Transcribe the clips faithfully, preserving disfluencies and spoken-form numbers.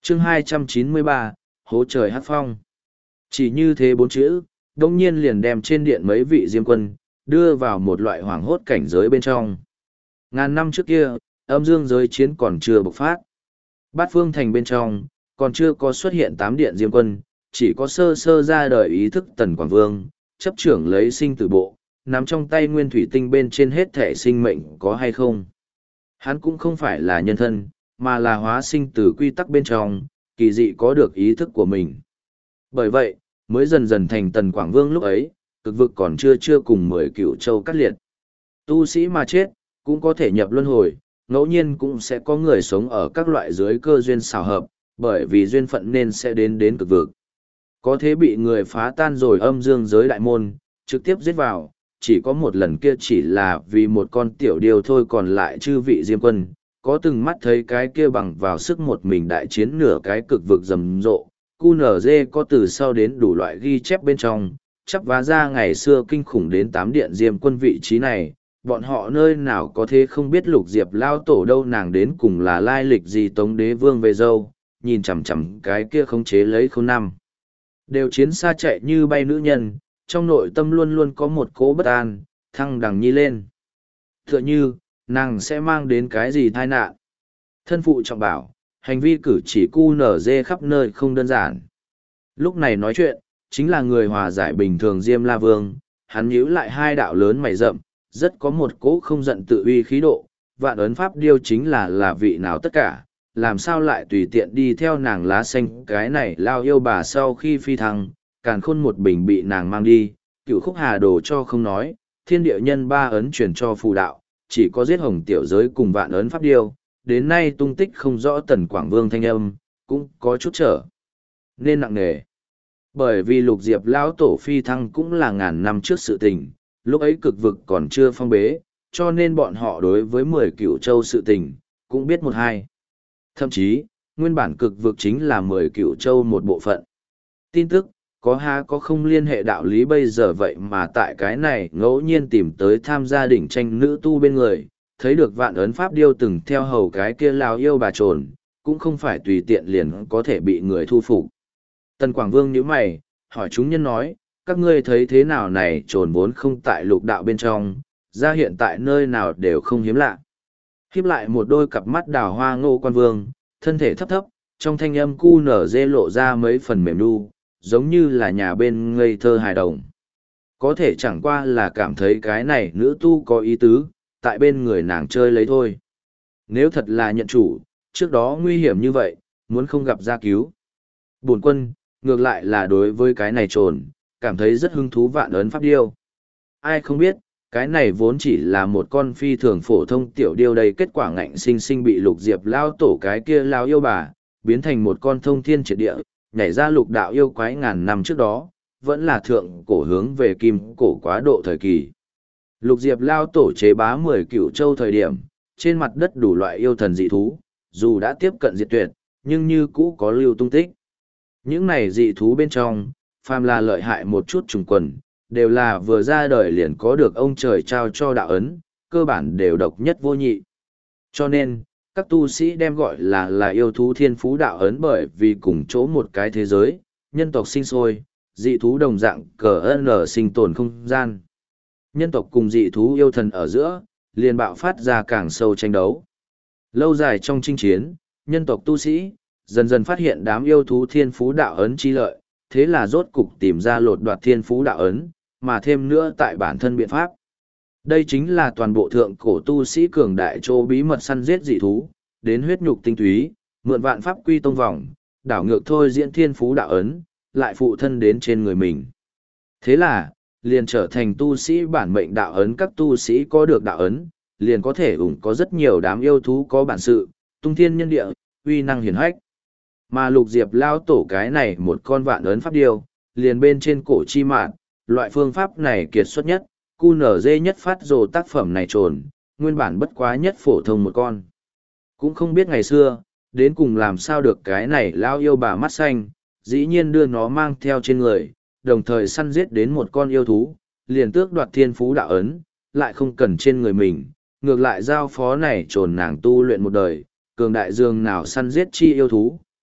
chương hai trăm chín mươi ba, hố trời hát phong. Chỉ như thế bốn chữ, đông nhiên liền đem trên điện mấy vị diêm quân, đưa vào một loại hoảng hốt cảnh giới bên trong. Ngàn năm trước kia, âm dương giới chiến còn chưa bộc phát. Bát phương thành bên trong, còn chưa có xuất hiện tám điện diêm quân, chỉ có sơ sơ ra đời ý thức Tần Quảng Vương, chấp trưởng lấy sinh tử bộ, nắm trong tay nguyên thủy tinh bên trên hết thể sinh mệnh có hay không. Hắn cũng không phải là nhân thân, mà là hóa sinh từ quy tắc bên trong, kỳ dị có được ý thức của mình. Bởi vậy, mới dần dần thành Tần Quảng Vương lúc ấy, cực vực còn chưa chưa cùng mười cựu châu cắt liệt. Tu sĩ mà chết, cũng có thể nhập luân hồi, ngẫu nhiên cũng sẽ có người sống ở các loại dưới cơ duyên xào hợp, bởi vì duyên phận nên sẽ đến đến cực vực. Có thế bị người phá tan rồi âm dương giới đại môn, trực tiếp giết vào, chỉ có một lần kia chỉ là vì một con tiểu điều thôi, còn lại chư vị diêm quân, có từng mắt thấy cái kia bằng vào sức một mình đại chiến nửa cái cực vực rầm rộ. quy en giê có từ sau đến đủ loại ghi chép bên trong, chắp vá ra ngày xưa kinh khủng đến tám điện diêm quân vị trí này, bọn họ nơi nào có thế không biết Lục Diệp lao tổ đâu nàng đến cùng là lai lịch gì Tống Đế Vương về dâu, nhìn chằm chằm cái kia khống chế lấy không năm. Đều chiến xa chạy như bay nữ nhân, trong nội tâm luôn luôn có một cố bất an, thăng đằng nhi lên. Tựa như, nàng sẽ mang đến cái gì tai nạn. Thân phụ trọng bảo, hành vi cử chỉ cu nở dê khắp nơi không đơn giản. Lúc này nói chuyện, chính là người hòa giải bình thường Diêm La Vương, hắn nhíu lại hai đạo lớn mày rậm, rất có một cỗ không giận tự uy khí độ, vạn ấn pháp điêu chính là là vị nào tất cả, làm sao lại tùy tiện đi theo nàng lá xanh cái này lao yêu bà sau khi phi thăng, càn khôn một bình bị nàng mang đi, cựu khúc hà đồ cho không nói, thiên địa nhân ba ấn truyền cho phù đạo, chỉ có giết hồng tiểu giới cùng vạn ấn pháp điêu, đến nay tung tích không rõ Tần Quảng Vương thanh âm, cũng có chút trở nên nặng nề. Bởi vì Lục Diệp lão tổ phi thăng cũng là ngàn năm trước sự tình, lúc ấy cực vực còn chưa phong bế, cho nên bọn họ đối với mười cửu châu sự tình, cũng biết một hai. Thậm chí, nguyên bản cực vực chính là mười cửu châu một bộ phận. Tin tức, có ha có không liên hệ đạo lý bây giờ vậy mà tại cái này ngẫu nhiên tìm tới tham gia đỉnh tranh nữ tu bên người, thấy được vạn ấn pháp điêu từng theo hầu cái kia lao yêu bà trồn, cũng không phải tùy tiện liền có thể bị người thu phục. Tần Quảng Vương nhíu mày, hỏi chúng nhân nói, các ngươi thấy thế nào này trồn vốn không tại lục đạo bên trong, ra hiện tại nơi nào đều không hiếm lạ. Hiếp lại một đôi cặp mắt đào hoa Ngô Quan Vương, thân thể thấp thấp, trong thanh âm cu nở dê lộ ra mấy phần mềm nu, giống như là nhà bên ngây thơ hài đồng. Có thể chẳng qua là cảm thấy cái này nữ tu có ý tứ, tại bên người nàng chơi lấy thôi. Nếu thật là nhận chủ, trước đó nguy hiểm như vậy, muốn không gặp gia cứu. Bổn quân, ngược lại là đối với cái này trồn, cảm thấy rất hứng thú vạn ấn pháp điêu. Ai không biết, cái này vốn chỉ là một con phi thường phổ thông tiểu điêu đầy kết quả ngạnh sinh sinh bị Lục Diệp lao tổ cái kia lao yêu bà, biến thành một con thông thiên triệt địa, nhảy ra lục đạo yêu quái ngàn năm trước đó, vẫn là thượng cổ hướng về kim cổ quá độ thời kỳ. Lục Diệp lao tổ chế bá mười cửu châu thời điểm, trên mặt đất đủ loại yêu thần dị thú, dù đã tiếp cận diệt tuyệt, nhưng như cũ có lưu tung tích. Những này dị thú bên trong, phàm là lợi hại một chút trùng quần, đều là vừa ra đời liền có được ông trời trao cho đạo ấn, cơ bản đều độc nhất vô nhị. Cho nên, các tu sĩ đem gọi là là yêu thú thiên phú đạo ấn bởi vì cùng chỗ một cái thế giới, nhân tộc sinh sôi, dị thú đồng dạng cờ ân sinh tồn không gian. Nhân tộc cùng dị thú yêu thần ở giữa, liền bạo phát ra càng sâu tranh đấu. Lâu dài trong chinh chiến, nhân tộc tu sĩ, dần dần phát hiện đám yêu thú thiên phú đạo ấn chi lợi, thế là rốt cục tìm ra lột đoạt thiên phú đạo ấn, mà thêm nữa tại bản thân biện pháp. Đây chính là toàn bộ thượng cổ tu sĩ cường đại chỗ bí mật săn giết dị thú, đến huyết nhục tinh túy, mượn vạn pháp quy tông vòng, đảo ngược thôi diễn thiên phú đạo ấn, lại phụ thân đến trên người mình. Thế là, liền trở thành tu sĩ bản mệnh đạo ấn, các tu sĩ có được đạo ấn, liền có thể ủng có rất nhiều đám yêu thú có bản sự, tung thiên nhân địa, uy năng hiển hách. Mà Lục Diệp lao tổ cái này một con vạn ấn pháp điêu, liền bên trên cổ chi mạn, loại phương pháp này kiệt xuất nhất, cu nở dê nhất phát rồ tác phẩm này trồn, nguyên bản bất quá nhất phổ thông một con. Cũng không biết ngày xưa, đến cùng làm sao được cái này lao yêu bà mắt xanh, dĩ nhiên đưa nó mang theo trên người, đồng thời săn giết đến một con yêu thú, liền tước đoạt thiên phú đạo ấn, lại không cần trên người mình, ngược lại giao phó này trồn nàng tu luyện một đời, cường đại dương nào săn giết chi yêu thú,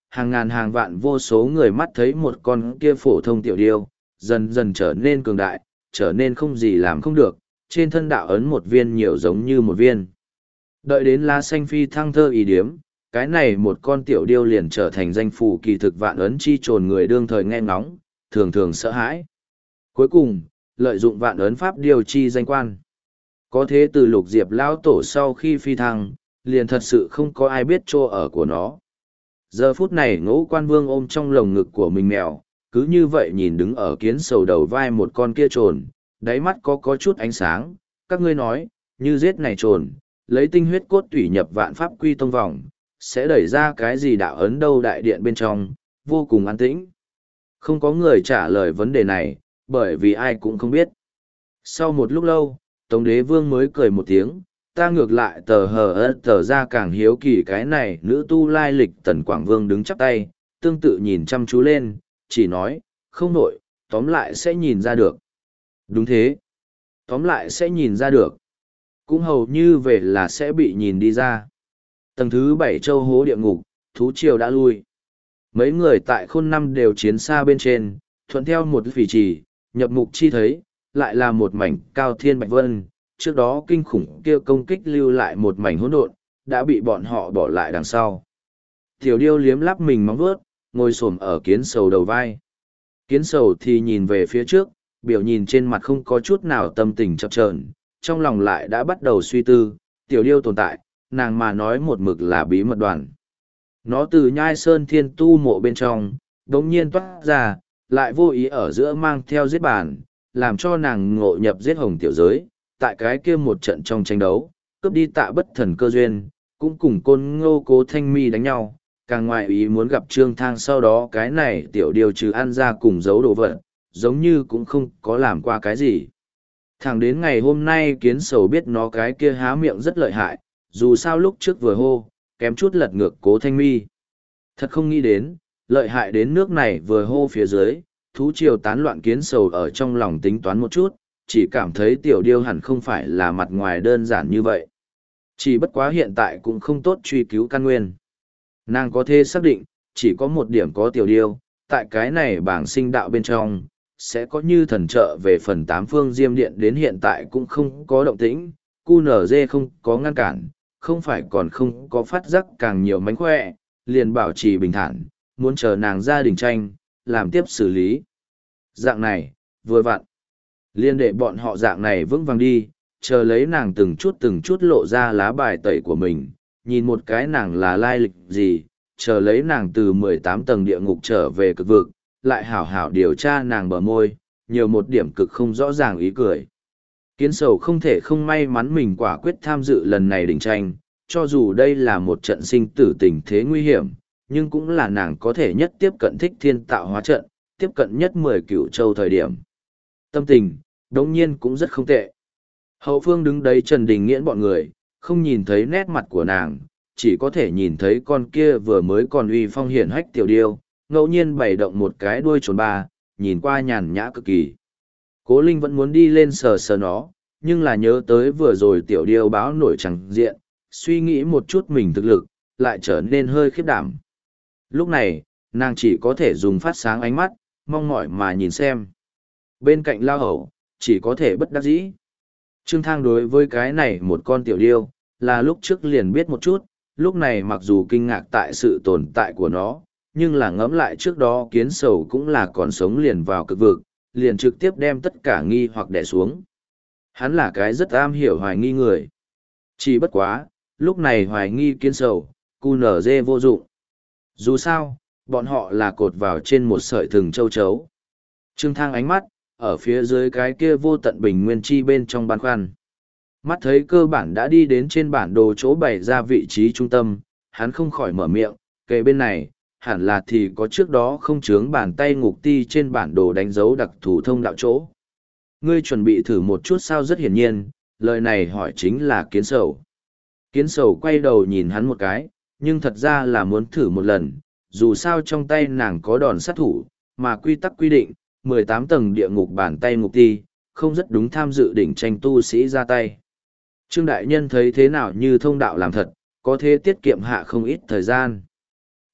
hàng ngàn hàng vạn vô số người mắt thấy một con kia phổ thông tiểu điêu, dần dần trở nên cường đại, trở nên không gì làm không được, trên thân đạo ấn một viên nhiều giống như một viên. Đợi đến lá xanh phi thăng thơ ý điếm, cái này một con tiểu điêu liền trở thành danh phủ kỳ thực vạn ấn chi trồn người đương thời nghe ngóng, thường thường sợ hãi. Cuối cùng, lợi dụng vạn ấn pháp điều chi danh quan. Có thế từ lục diệp lão tổ sau khi phi thăng, liền thật sự không có ai biết chỗ ở của nó. Giờ phút này ngũ quan vương ôm trong lồng ngực của mình mèo, cứ như vậy nhìn đứng ở kiến sầu đầu vai một con kia trồn, đáy mắt có có chút ánh sáng, các ngươi nói, như giết này trồn, lấy tinh huyết cốt tủy nhập vạn pháp quy tông vòng, sẽ đẩy ra cái gì đạo ấn đâu đại điện bên trong, vô cùng an tĩnh. Không có người trả lời vấn đề này, bởi vì ai cũng không biết. Sau một lúc lâu, Tống Đế Vương mới cười một tiếng, ta ngược lại tờ hờ ớt tờ ra càng hiếu kỳ cái này nữ tu lai lịch. Tần Quảng Vương đứng chắp tay, tương tự nhìn chăm chú lên, chỉ nói, không nổi, tóm lại sẽ nhìn ra được. Đúng thế, tóm lại sẽ nhìn ra được. Cũng hầu như về là sẽ bị nhìn đi ra. Tầng thứ bảy châu hố địa ngục, thú triều đã lui. Mấy người tại khôn năm đều chiến xa bên trên, thuận theo một vị trì, nhập mục chi thấy, lại là một mảnh cao thiên bạch vân. Trước đó kinh khủng kia công kích lưu lại một mảnh hỗn độn, đã bị bọn họ bỏ lại đằng sau. Tiểu điêu liếm lắp mình móng vuốt, ngồi xổm ở kiến sầu đầu vai. Kiến sầu thì nhìn về phía trước, biểu nhìn trên mặt không có chút nào tâm tình chập chờn, trong lòng lại đã bắt đầu suy tư, tiểu điêu tồn tại, nàng mà nói một mực là bí mật đoàn. Nó từ nhai sơn thiên tu mộ bên trong, đống nhiên toát ra, lại vô ý ở giữa mang theo giết bản, làm cho nàng ngộ nhập giết hồng tiểu giới, tại cái kia một trận trong tranh đấu, cướp đi tạ bất thần cơ duyên, cũng cùng côn ngô cố thanh mi đánh nhau, càng ngoại ý muốn gặp trương thang sau đó cái này tiểu điều trừ ăn ra cùng giấu đồ vật, giống như cũng không có làm qua cái gì. Thẳng đến ngày hôm nay kiến sầu biết nó cái kia há miệng rất lợi hại, dù sao lúc trước vừa hô, kém chút lật ngược cố thanh mi. Thật không nghĩ đến, lợi hại đến nước này vừa hô phía dưới, thú triều tán loạn kiến sầu ở trong lòng tính toán một chút, chỉ cảm thấy tiểu điêu hẳn không phải là mặt ngoài đơn giản như vậy. Chỉ bất quá hiện tại cũng không tốt truy cứu căn nguyên. Nàng có thể xác định, chỉ có một điểm có tiểu điêu, tại cái này bảng sinh đạo bên trong, sẽ có như thần trợ về phần tám phương diêm điện đến hiện tại cũng không có động tĩnh, cu nở dê không có ngăn cản, không phải còn không có phát giác càng nhiều mánh khỏe, liền bảo trì bình thản, muốn chờ nàng ra đình tranh, làm tiếp xử lý. Dạng này, vừa vặn, liền để bọn họ dạng này vững vàng đi, chờ lấy nàng từng chút từng chút lộ ra lá bài tẩy của mình, nhìn một cái nàng là lai lịch gì, chờ lấy nàng từ mười tám tầng địa ngục trở về cực vực, lại hảo hảo điều tra nàng bờ môi, nhiều một điểm cực không rõ ràng ý cười. Kiến sầu không thể không may mắn mình quả quyết tham dự lần này đỉnh tranh, cho dù đây là một trận sinh tử tình thế nguy hiểm, nhưng cũng là nàng có thể nhất tiếp cận thích thiên tạo hóa trận, tiếp cận nhất mười cửu châu thời điểm. Tâm tình, đống nhiên cũng rất không tệ. Hậu phương đứng đấy Trần Đình Nghiễn bọn người, không nhìn thấy nét mặt của nàng, chỉ có thể nhìn thấy con kia vừa mới còn uy phong hiển hách tiểu điêu, ngẫu nhiên bày động một cái đuôi trồn ba, nhìn qua nhàn nhã cực kỳ. Cố Linh vẫn muốn đi lên sờ sờ nó, nhưng là nhớ tới vừa rồi tiểu điêu báo nổi chẳng diện, suy nghĩ một chút mình thực lực, lại trở nên hơi khiếp đảm. Lúc này, nàng chỉ có thể dùng phát sáng ánh mắt, mong mỏi mà nhìn xem. Bên cạnh lao hậu, chỉ có thể bất đắc dĩ. Trương Thang đối với cái này một con tiểu điêu, là lúc trước liền biết một chút, lúc này mặc dù kinh ngạc tại sự tồn tại của nó, nhưng là ngẫm lại trước đó kiến sầu cũng là còn sống liền vào cực vực, liền trực tiếp đem tất cả nghi hoặc đè xuống. Hắn là cái rất am hiểu hoài nghi người. Chỉ bất quá, lúc này hoài nghi kiến sầu, cu nở dê vô dụng. Dù sao, bọn họ là cột vào trên một sợi thừng châu chấu. Trương Thang ánh mắt, ở phía dưới cái kia vô tận bình nguyên chi bên trong ban khoăn. Mắt thấy cơ bản đã đi đến trên bản đồ chỗ bày ra vị trí trung tâm, hắn không khỏi mở miệng, kề bên này, hẳn là thì có trước đó không chướng bàn tay ngục ti trên bản đồ đánh dấu đặc thù thông đạo chỗ. Ngươi chuẩn bị thử một chút sao? Rất hiển nhiên, lời này hỏi chính là kiến sầu. Kiến sầu quay đầu nhìn hắn một cái, nhưng thật ra là muốn thử một lần, dù sao trong tay nàng có đòn sát thủ, mà quy tắc quy định, mười tám tầng địa ngục bàn tay ngục ti, không rất đúng tham dự đỉnh tranh tu sĩ ra tay. Trương Đại Nhân thấy thế nào như thông đạo làm thật, có thể tiết kiệm hạ không ít thời gian.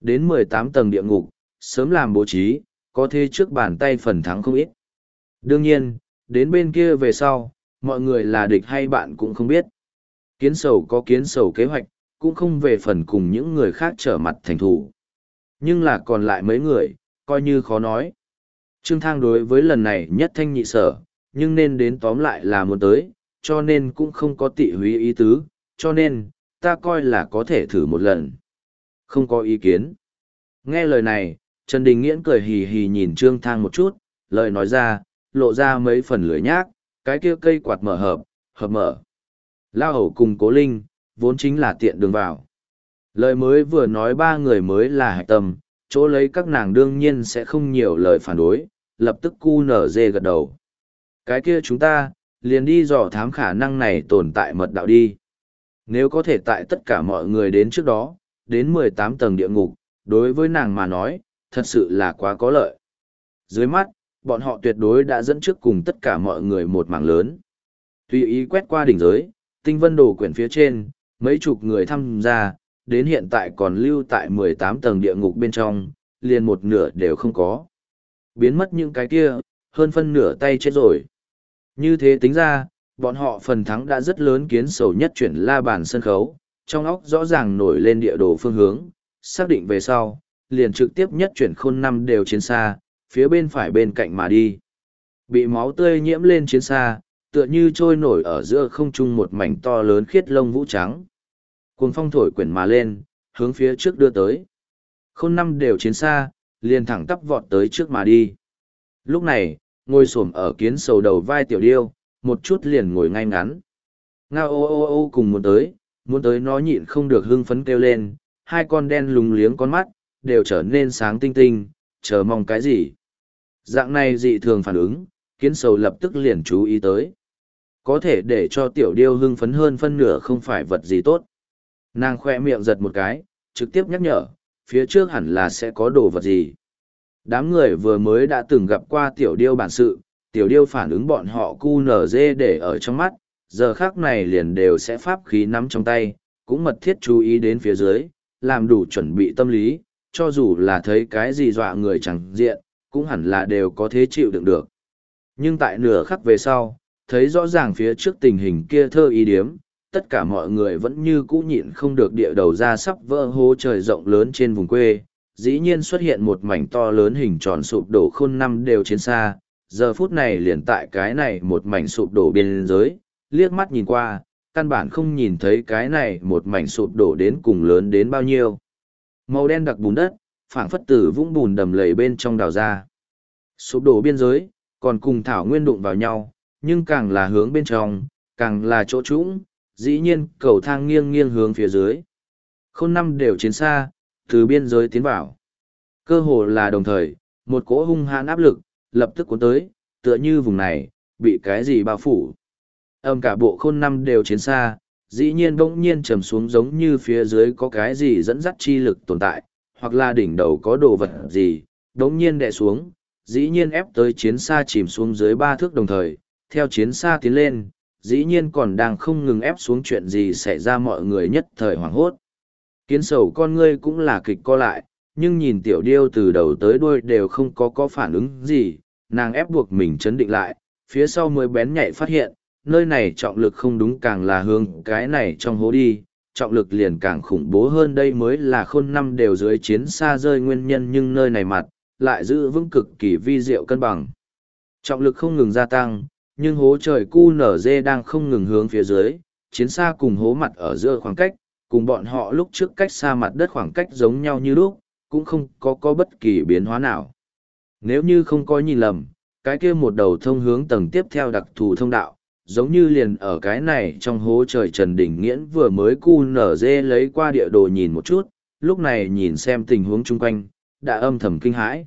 Đến mười tám tầng địa ngục, sớm làm bố trí, có thế trước bàn tay phần thắng không ít. Đương nhiên, đến bên kia về sau, mọi người là địch hay bạn cũng không biết. Kiến sầu có kiến sầu kế hoạch, cũng không về phần cùng những người khác trở mặt thành thủ. Nhưng là còn lại mấy người, coi như khó nói. Trương Thang đối với lần này nhất thanh nhị sở, nhưng nên đến tóm lại là muốn tới, cho nên cũng không có tị húy ý tứ, cho nên, ta coi là có thể thử một lần. Không có ý kiến. Nghe lời này, Trần Đình Nghiễn cười hì hì nhìn Trương Thang một chút, lời nói ra, lộ ra mấy phần lưỡi nhác, cái kia cây quạt mở hợp, hợp mở. Lao hầu cùng Cố Linh, vốn chính là tiện đường vào. Lời mới vừa nói ba người mới là hạch tâm, chỗ lấy các nàng đương nhiên sẽ không nhiều lời phản đối, lập tức cu nở dê gật đầu. Cái kia chúng ta, liền đi dò thám khả năng này tồn tại mật đạo đi. Nếu có thể tại tất cả mọi người đến trước đó, đến mười tám tầng địa ngục, đối với nàng mà nói, thật sự là quá có lợi. Dưới mắt, bọn họ tuyệt đối đã dẫn trước cùng tất cả mọi người một mảng lớn. Tùy ý quét qua đỉnh giới, tinh vân đồ quyển phía trên, mấy chục người tham gia, đến hiện tại còn lưu tại mười tám tầng địa ngục bên trong, liền một nửa đều không có. Biến mất những cái kia, hơn phân nửa tay chết rồi. Như thế tính ra, bọn họ phần thắng đã rất lớn, kiến sầu nhất chuyển la bàn sân khấu, trong óc rõ ràng nổi lên địa đồ phương hướng, xác định về sau, liền trực tiếp nhất chuyển khôn năm đều chiến xa, phía bên phải bên cạnh mà đi. Bị máu tươi nhiễm lên chiến xa, tựa như trôi nổi ở giữa không trung một mảnh to lớn khiết lông vũ trắng. Cuồng phong thổi quyển mà lên, hướng phía trước đưa tới. Khôn năm đều chiến xa, liền thẳng tắp vọt tới trước mà đi. Lúc này, ngồi xổm ở kiến sầu đầu vai tiểu điêu, một chút liền ngồi ngay ngắn. Ngao ô ô ô cùng muốn tới, muốn tới nó nhịn không được hưng phấn kêu lên, hai con đen lùng liếng con mắt, đều trở nên sáng tinh tinh, chờ mong cái gì. Dạng này dị thường phản ứng, kiến sầu lập tức liền chú ý tới. Có thể để cho tiểu điêu hưng phấn hơn phân nửa không phải vật gì tốt. Nàng khoe miệng giật một cái, trực tiếp nhắc nhở, phía trước hẳn là sẽ có đồ vật gì. Đám người vừa mới đã từng gặp qua tiểu điêu bản sự, tiểu điêu phản ứng bọn họ cu nở dê để ở trong mắt, giờ khác này liền đều sẽ pháp khí nắm trong tay, cũng mật thiết chú ý đến phía dưới, làm đủ chuẩn bị tâm lý, cho dù là thấy cái gì dọa người chẳng diện, cũng hẳn là đều có thế chịu đựng được. Nhưng tại nửa khắc về sau, thấy rõ ràng phía trước tình hình kia thơ ý điếm, tất cả mọi người vẫn như cũ nhịn không được địa đầu ra sắp vỡ hố trời rộng lớn trên vùng quê, dĩ nhiên xuất hiện một mảnh to lớn hình tròn sụp đổ khôn năm đều trên xa, giờ phút này liền tại cái này một mảnh sụp đổ biên giới, liếc mắt nhìn qua, căn bản không nhìn thấy cái này một mảnh sụp đổ đến cùng lớn đến bao nhiêu. Màu đen đặc bùn đất, phảng phất từ vũng bùn đầm lầy bên trong đào ra. Sụp đổ biên giới, còn cùng thảo nguyên đụng vào nhau, nhưng càng là hướng bên trong, càng là chỗ trũng, dĩ nhiên cầu thang nghiêng nghiêng hướng phía dưới. Khôn năm đều chiến xa, từ biên giới tiến vào. Cơ hồ là đồng thời, một cỗ hung hãn áp lực, lập tức cuốn tới, tựa như vùng này, bị cái gì bao phủ. Âm cả bộ khôn năm đều chiến xa, dĩ nhiên bỗng nhiên trầm xuống giống như phía dưới có cái gì dẫn dắt chi lực tồn tại, hoặc là đỉnh đầu có đồ vật gì, bỗng nhiên đè xuống, dĩ nhiên ép tới chiến xa chìm xuống dưới ba thước đồng thời, theo chiến xa tiến lên, dĩ nhiên còn đang không ngừng ép xuống chuyện gì xảy ra, mọi người nhất thời hoảng hốt. Kiến sầu con ngươi cũng là kịch co lại, nhưng nhìn tiểu điêu từ đầu tới đuôi đều không có có phản ứng gì, nàng ép buộc mình chấn định lại, phía sau mới bén nhạy phát hiện, nơi này trọng lực không đúng, càng là hướng cái này trong hố đi, trọng lực liền càng khủng bố hơn, đây mới là khôn năm đều dưới chiến xa rơi nguyên nhân, nhưng nơi này mặt, lại giữ vững cực kỳ vi diệu cân bằng. Trọng lực không ngừng gia tăng, nhưng hố trời cu nở dê đang không ngừng hướng phía dưới, chiến xa cùng hố mặt ở giữa khoảng cách, cùng bọn họ lúc trước cách xa mặt đất khoảng cách giống nhau như lúc, cũng không có có bất kỳ biến hóa nào. Nếu như không có nhìn lầm, cái kia một đầu thông hướng tầng tiếp theo đặc thù thông đạo, giống như liền ở cái này trong hố trời. Trần Đình Nghiễn vừa mới cu nở dê lấy qua địa đồ nhìn một chút, lúc này nhìn xem tình huống chung quanh, đã âm thầm kinh hãi.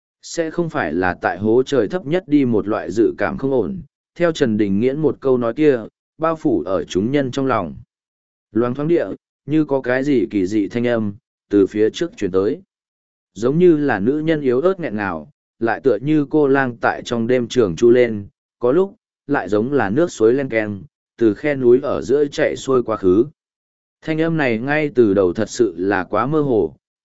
Sẽ không phải là tại hố trời thấp nhất đi một loại dự cảm không ổn, theo Trần Đình Nghiễn một câu nói kia, bao phủ ở chúng nhân trong lòng. Loáng thoáng địa, như có cái gì kỳ dị thanh âm, từ phía trước chuyển tới. Giống như là nữ nhân yếu ớt nghẹn ngào, lại tựa như cô lang tại trong đêm trường chu lên, có lúc, lại giống là nước suối len keng, từ khe núi ở giữa chạy xuôi quá khứ. Thanh âm này ngay từ đầu thật sự là quá mơ hồ,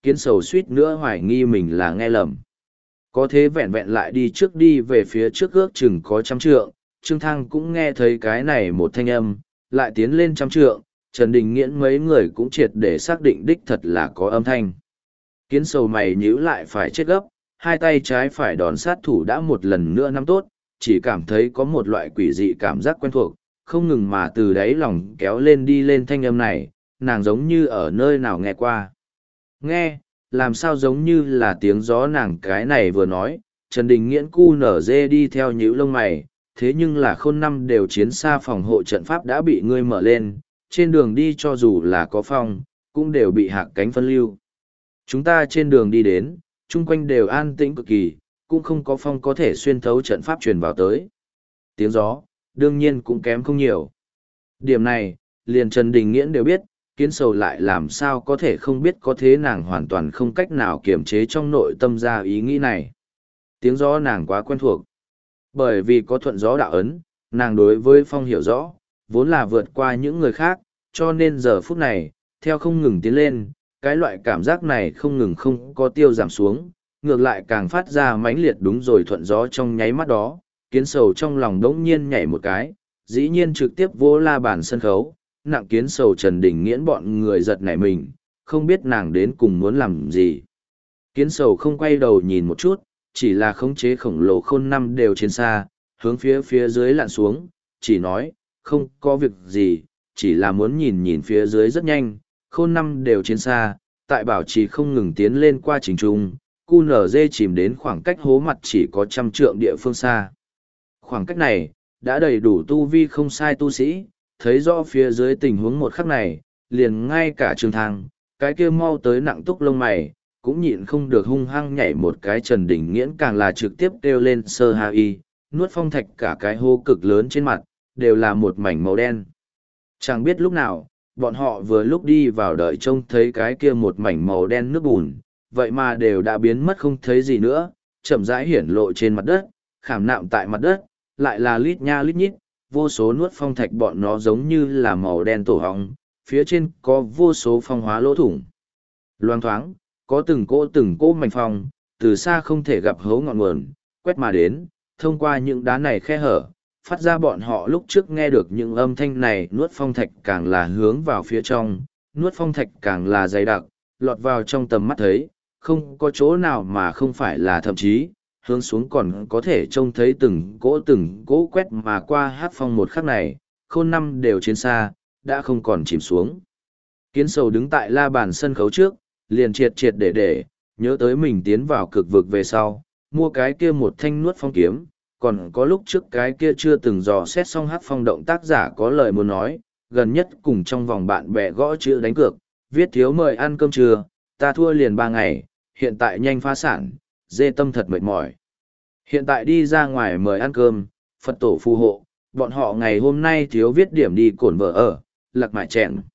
Kiến sầu suýt nữa hoài nghi mình là nghe lầm. Có thế vẹn vẹn lại đi trước đi về phía trước ước chừng có trăm trượng, Trương Thăng cũng nghe thấy cái này một thanh âm, lại tiến lên trăm trượng, Trần Đình Nghiễn mấy người cũng triệt để xác định đích thật là có âm thanh. Kiến sầu mày nhíu lại phải chết gấp, hai tay trái phải đòn sát thủ đã một lần nữa nắm tốt, chỉ cảm thấy có một loại quỷ dị cảm giác quen thuộc, không ngừng mà từ đáy lòng kéo lên đi lên thanh âm này, nàng giống như ở nơi nào nghe qua. Nghe, làm sao giống như là tiếng gió nàng cái này vừa nói, Trần Đình Nghiễn cu nở dê đi theo nhíu lông mày, thế nhưng là khôn năm đều chiến xa phòng hộ trận pháp đã bị ngươi mở lên, trên đường đi cho dù là có phong, cũng đều bị hạc cánh phân lưu. Chúng ta trên đường đi đến, chung quanh đều an tĩnh cực kỳ, cũng không có phong có thể xuyên thấu trận pháp truyền vào tới. Tiếng gió, đương nhiên cũng kém không nhiều. Điểm này, liền Trần Đình Nghiễn đều biết, Kiến sầu lại làm sao có thể không biết có thế nàng hoàn toàn không cách nào kiềm chế trong nội tâm ra ý nghĩ này. Tiếng gió nàng quá quen thuộc. Bởi vì có thuận gió đạo ấn, nàng đối với phong hiểu rõ, vốn là vượt qua những người khác, cho nên giờ phút này, theo không ngừng tiến lên, cái loại cảm giác này không ngừng không có tiêu giảm xuống, ngược lại càng phát ra mãnh liệt đúng rồi thuận gió trong nháy mắt đó, Kiến sầu trong lòng đống nhiên nhảy một cái, dĩ nhiên trực tiếp vô la bàn sân khấu, nặng Kiến sầu Trần Đình Nghiễn bọn người giật nảy mình, không biết nàng đến cùng muốn làm gì. Kiến sầu không quay đầu nhìn một chút, chỉ là khống chế khổng lồ khôn năm đều trên xa, hướng phía phía dưới lặn xuống, chỉ nói, không có việc gì, chỉ là muốn nhìn nhìn phía dưới rất nhanh, khôn năm đều trên xa, tại bảo trì không ngừng tiến lên qua trình trung, cu nở dê chìm đến khoảng cách hố mặt chỉ có trăm trượng địa phương xa. Khoảng cách này, đã đầy đủ tu vi không sai tu sĩ, thấy rõ phía dưới tình huống một khắc này, liền ngay cả Trương Thăng, cái kia mau tới nặng túc lông mày, cũng nhịn không được hung hăng nhảy một cái. Trần Đình Nghiễn càng là trực tiếp kêu lên sơ ha y, nuốt phong thạch cả cái hô cực lớn trên mặt, đều là một mảnh màu đen. Chẳng biết lúc nào, bọn họ vừa lúc đi vào đợi trông thấy cái kia một mảnh màu đen nước bùn, vậy mà đều đã biến mất không thấy gì nữa, chậm rãi hiển lộ trên mặt đất, khảm nạm tại mặt đất, lại là lít nha lít nhít, vô số nuốt phong thạch bọn nó giống như là màu đen tổ hóng, phía trên có vô số phong hóa lỗ thủng. Loang thoáng, có từng cỗ từng cỗ mảnh phong, từ xa không thể gặp hấu ngọn nguồn, quét mà đến, thông qua những đá này khe hở, phát ra bọn họ lúc trước nghe được những âm thanh này. Nuốt phong thạch càng là hướng vào phía trong, nuốt phong thạch càng là dày đặc, lọt vào trong tầm mắt thấy, không có chỗ nào mà không phải là thậm chí, hướng xuống còn có thể trông thấy từng cỗ từng cỗ quét mà qua hát phong. Một khắc này, khôn năm đều trên xa, đã không còn chìm xuống. Kiến sầu đứng tại la bàn sân khấu trước, liền triệt triệt để để, nhớ tới mình tiến vào cực vực về sau, mua cái kia một thanh nuốt phong kiếm, còn có lúc trước cái kia chưa từng dò xét xong hát phong động tác giả có lời muốn nói, gần nhất cùng trong vòng bạn bè gõ chữ đánh cược, viết thiếu mời ăn cơm trưa, ta thua liền ba ngày, hiện tại nhanh phá sản, dê tâm thật mệt mỏi. Hiện tại đi ra ngoài mời ăn cơm, Phật tổ phù hộ, bọn họ ngày hôm nay thiếu viết điểm đi cổn vợ ở, lạc mại chèn.